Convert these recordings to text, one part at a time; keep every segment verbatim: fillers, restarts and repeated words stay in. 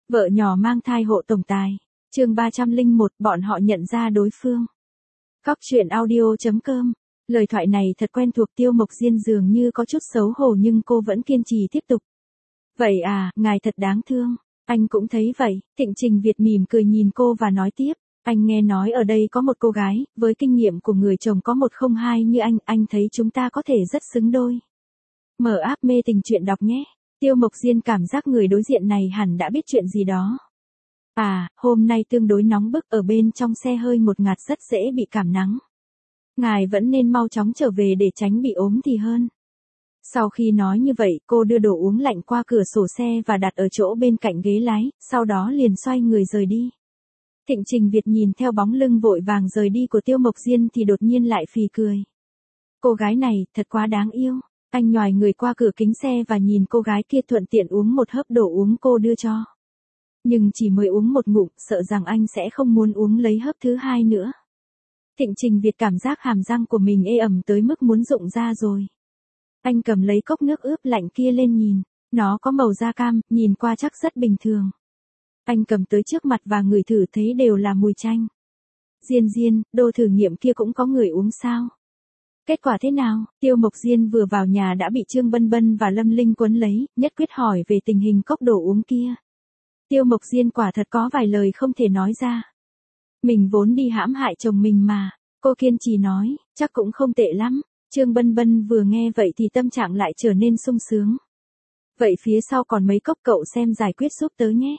Vợ nhỏ mang thai hộ tổng tài. Chương ba trăm lẻ một, bọn họ nhận ra đối phương. Cóc truyện audio chấm com. Lời thoại này thật quen thuộc, Tiêu Mộc Diên dường như có chút xấu hổ nhưng cô vẫn kiên trì tiếp tục. Vậy à, ngài thật đáng thương. Anh cũng thấy vậy. Thịnh Trình Việt mỉm cười nhìn cô và nói tiếp. Anh nghe nói ở đây có một cô gái, với kinh nghiệm của người chồng có một không hai như anh, anh thấy chúng ta có thể rất xứng đôi. Mở app mê tình truyện đọc nhé. Tiêu Mộc Diên cảm giác người đối diện này hẳn đã biết chuyện gì đó. À, hôm nay tương đối nóng bức, ở bên trong xe hơi ngột ngạt rất dễ bị cảm nắng. Ngài vẫn nên mau chóng trở về để tránh bị ốm thì hơn. Sau khi nói như vậy, cô đưa đồ uống lạnh qua cửa sổ xe và đặt ở chỗ bên cạnh ghế lái, sau đó liền xoay người rời đi. Thịnh Trình Việt nhìn theo bóng lưng vội vàng rời đi của Tiêu Mộc Diên thì đột nhiên lại phì cười. Cô gái này, thật quá đáng yêu. Anh nhoài người qua cửa kính xe và nhìn cô gái kia thuận tiện uống một hớp đồ uống cô đưa cho. Nhưng chỉ mới uống một ngụm, sợ rằng anh sẽ không muốn uống lấy hớp thứ hai nữa. Thịnh Trình Việt cảm giác hàm răng của mình ê ẩm tới mức muốn rụng ra rồi. Anh cầm lấy cốc nước ướp lạnh kia lên nhìn. Nó có màu da cam, nhìn qua chắc rất bình thường. Anh cầm tới trước mặt và ngửi thử thấy đều là mùi chanh. Diên Diên, đồ thử nghiệm kia cũng có người uống sao? Kết quả thế nào? Tiêu Mộc Diên vừa vào nhà đã bị Trương Bân Bân và Lâm Linh quấn lấy, nhất quyết hỏi về tình hình cốc đồ uống kia. Tiêu Mộc Diên quả thật có vài lời không thể nói ra. Mình vốn đi hãm hại chồng mình mà. Cô kiên trì nói, chắc cũng không tệ lắm. Trương Bân Bân vừa nghe vậy thì tâm trạng lại trở nên sung sướng. Vậy phía sau còn mấy cốc cậu xem giải quyết giúp tớ nhé.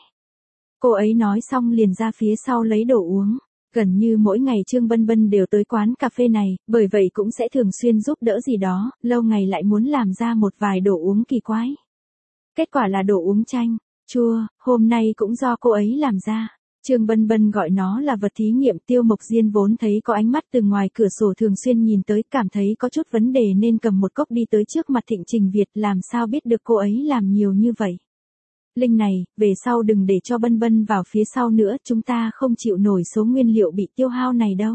Cô ấy nói xong liền ra phía sau lấy đồ uống. Gần như mỗi ngày Trương Bân Bân đều tới quán cà phê này, bởi vậy cũng sẽ thường xuyên giúp đỡ gì đó, lâu ngày lại muốn làm ra một vài đồ uống kỳ quái. Kết quả là đồ uống chanh, chua, hôm nay cũng do cô ấy làm ra. Trương Bân Bân gọi nó là vật thí nghiệm. Tiêu Mộc Diên vốn thấy có ánh mắt từ ngoài cửa sổ thường xuyên nhìn tới, cảm thấy có chút vấn đề nên cầm một cốc đi tới trước mặt Thịnh Trình Việt, làm sao biết được cô ấy làm nhiều như vậy. Linh này, về sau đừng để cho Bân Bân vào phía sau nữa, chúng ta không chịu nổi số nguyên liệu bị tiêu hao này đâu.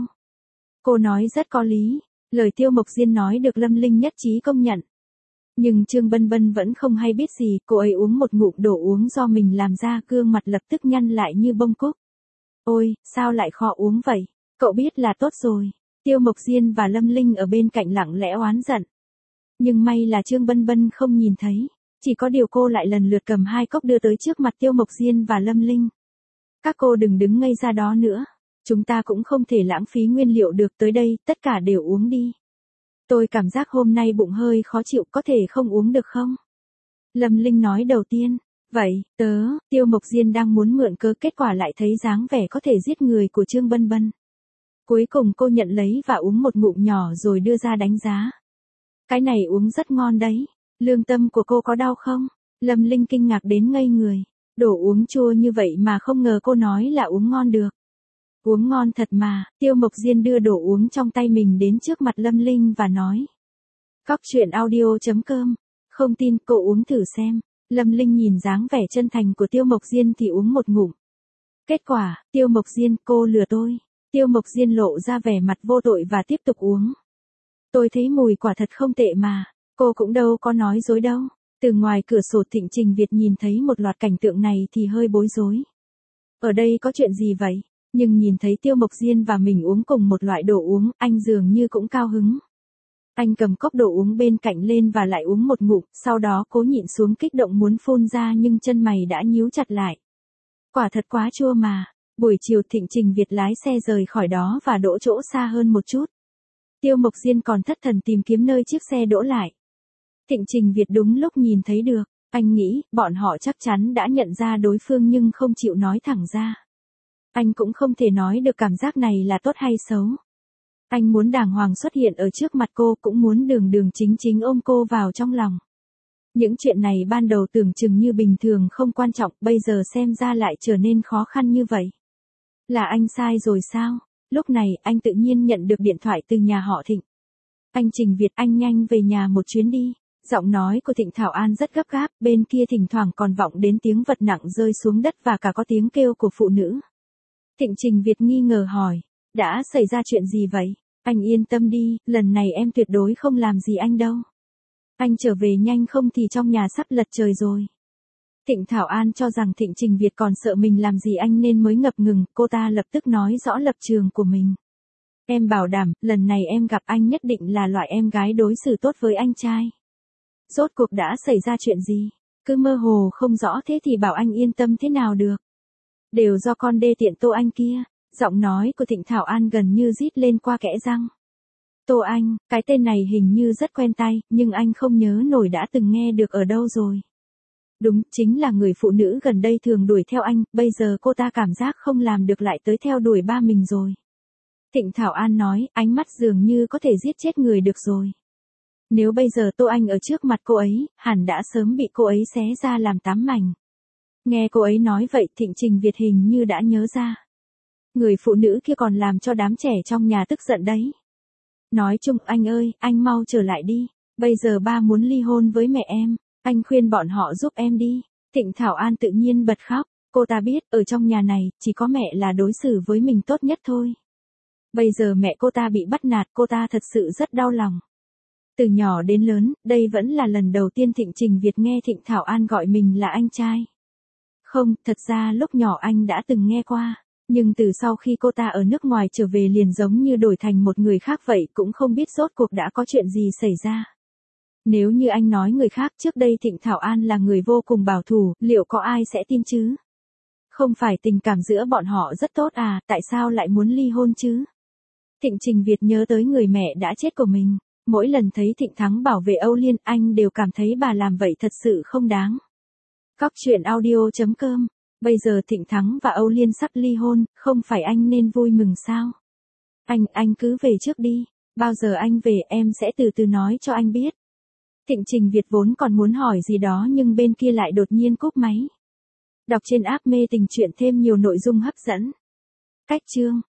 Cô nói rất có lý, lời Tiêu Mộc Diên nói được Lâm Linh nhất trí công nhận. Nhưng Trương Bân Bân vẫn không hay biết gì, cô ấy uống một ngụm đồ uống do mình làm ra, gương mặt lập tức nhăn lại như bông cúc. Ôi, sao lại khó uống vậy? Cậu biết là tốt rồi. Tiêu Mộc Diên và Lâm Linh ở bên cạnh lặng lẽ oán giận. Nhưng may là Trương Bân Bân không nhìn thấy. Chỉ có điều cô lại lần lượt cầm hai cốc đưa tới trước mặt Tiêu Mộc Diên và Lâm Linh. Các cô đừng đứng ngây ra đó nữa. Chúng ta cũng không thể lãng phí nguyên liệu được, tới đây, tất cả đều uống đi. Tôi cảm giác hôm nay bụng hơi khó chịu, có thể không uống được không? Lâm Linh nói đầu tiên. Vậy, tớ, Tiêu Mộc Diên đang muốn mượn cớ, kết quả lại thấy dáng vẻ có thể giết người của Trương Bân Bân. Cuối cùng cô nhận lấy và uống một ngụm nhỏ rồi đưa ra đánh giá. Cái này uống rất ngon đấy. Lương tâm của cô có đau không? Lâm Linh kinh ngạc đến ngây người. Đồ uống chua như vậy mà không ngờ cô nói là uống ngon được. Uống ngon thật mà. Tiêu Mộc Diên đưa đồ uống trong tay mình đến trước mặt Lâm Linh và nói. Cóc truyện audio chấm com. Không tin, cô uống thử xem. Lâm Linh nhìn dáng vẻ chân thành của Tiêu Mộc Diên thì uống một ngụm. Kết quả, Tiêu Mộc Diên, cô lừa tôi. Tiêu Mộc Diên lộ ra vẻ mặt vô tội và tiếp tục uống. Tôi thấy mùi quả thật không tệ mà. Cô cũng đâu có nói dối đâu. Từ ngoài cửa sổ Thịnh Trình Việt nhìn thấy một loạt cảnh tượng này thì hơi bối rối. Ở đây có chuyện gì vậy? Nhưng nhìn thấy Tiêu Mộc Diên và mình uống cùng một loại đồ uống, anh dường như cũng cao hứng. Anh cầm cốc đồ uống bên cạnh lên và lại uống một ngụm, sau đó cố nhịn xuống kích động muốn phun ra nhưng chân mày đã nhíu chặt lại. Quả thật quá chua mà. Buổi chiều Thịnh Trình Việt lái xe rời khỏi đó và đỗ chỗ xa hơn một chút. Tiêu Mộc Diên còn thất thần tìm kiếm nơi chiếc xe đỗ lại. Thịnh Trình Việt đúng lúc nhìn thấy được, anh nghĩ, bọn họ chắc chắn đã nhận ra đối phương nhưng không chịu nói thẳng ra. Anh cũng không thể nói được cảm giác này là tốt hay xấu. Anh muốn đàng hoàng xuất hiện ở trước mặt cô, cũng muốn đường đường chính chính ôm cô vào trong lòng. Những chuyện này ban đầu tưởng chừng như bình thường không quan trọng, bây giờ xem ra lại trở nên khó khăn như vậy. Là anh sai rồi sao? Lúc này, anh tự nhiên nhận được điện thoại từ nhà họ Thịnh. Anh Trình Việt, anh nhanh về nhà một chuyến đi. Giọng nói của Thịnh Thảo An rất gấp gáp, bên kia thỉnh thoảng còn vọng đến tiếng vật nặng rơi xuống đất và cả có tiếng kêu của phụ nữ. Thịnh Trình Việt nghi ngờ hỏi, đã xảy ra chuyện gì vậy? Anh yên tâm đi, lần này em tuyệt đối không làm gì anh đâu. Anh trở về nhanh không thì trong nhà sắp lật trời rồi. Thịnh Thảo An cho rằng Thịnh Trình Việt còn sợ mình làm gì anh nên mới ngập ngừng, cô ta lập tức nói rõ lập trường của mình. Em bảo đảm, lần này em gặp anh nhất định là loại em gái đối xử tốt với anh trai. Rốt cuộc đã xảy ra chuyện gì? Cứ mơ hồ không rõ thế thì bảo anh yên tâm thế nào được. Đều do con đê tiện Tô Anh kia. Giọng nói của Thịnh Thảo An gần như rít lên qua kẽ răng. Tô Anh, cái tên này hình như rất quen tai, nhưng anh không nhớ nổi đã từng nghe được ở đâu rồi. Đúng, chính là người phụ nữ gần đây thường đuổi theo anh, bây giờ cô ta cảm giác không làm được lại tới theo đuổi ba mình rồi. Thịnh Thảo An nói, ánh mắt dường như có thể giết chết người được rồi. Nếu bây giờ Tô Anh ở trước mặt cô ấy, hẳn đã sớm bị cô ấy xé ra làm tám mảnh. Nghe cô ấy nói vậy, Thịnh Trình Việt hình như đã nhớ ra. Người phụ nữ kia còn làm cho đám trẻ trong nhà tức giận đấy. Nói chung, anh ơi, anh mau trở lại đi. Bây giờ ba muốn ly hôn với mẹ em. Anh khuyên bọn họ giúp em đi. Thịnh Thảo An tự nhiên bật khóc. Cô ta biết, ở trong nhà này, chỉ có mẹ là đối xử với mình tốt nhất thôi. Bây giờ mẹ cô ta bị bắt nạt, cô ta thật sự rất đau lòng. Từ nhỏ đến lớn, đây vẫn là lần đầu tiên Thịnh Trình Việt nghe Thịnh Thảo An gọi mình là anh trai. Không, thật ra lúc nhỏ anh đã từng nghe qua. Nhưng từ sau khi cô ta ở nước ngoài trở về liền giống như đổi thành một người khác vậy, cũng không biết rốt cuộc đã có chuyện gì xảy ra. Nếu như anh nói người khác trước đây Thịnh Thảo An là người vô cùng bảo thủ, liệu có ai sẽ tin chứ? Không phải tình cảm giữa bọn họ rất tốt à, tại sao lại muốn ly hôn chứ? Thịnh Trình Việt nhớ tới người mẹ đã chết của mình. Mỗi lần thấy Thịnh Thắng bảo vệ Âu Liên, anh đều cảm thấy bà làm vậy thật sự không đáng. Cóc truyện audio chấm com. Bây giờ Thịnh Thắng và Âu Liên sắp ly hôn, không phải anh nên vui mừng sao? Anh, anh cứ về trước đi. Bao giờ anh về em sẽ từ từ nói cho anh biết. Thịnh Trình Việt vốn còn muốn hỏi gì đó nhưng bên kia lại đột nhiên cúp máy. Đọc trên app Mê Tình Truyện thêm nhiều nội dung hấp dẫn. Cách chương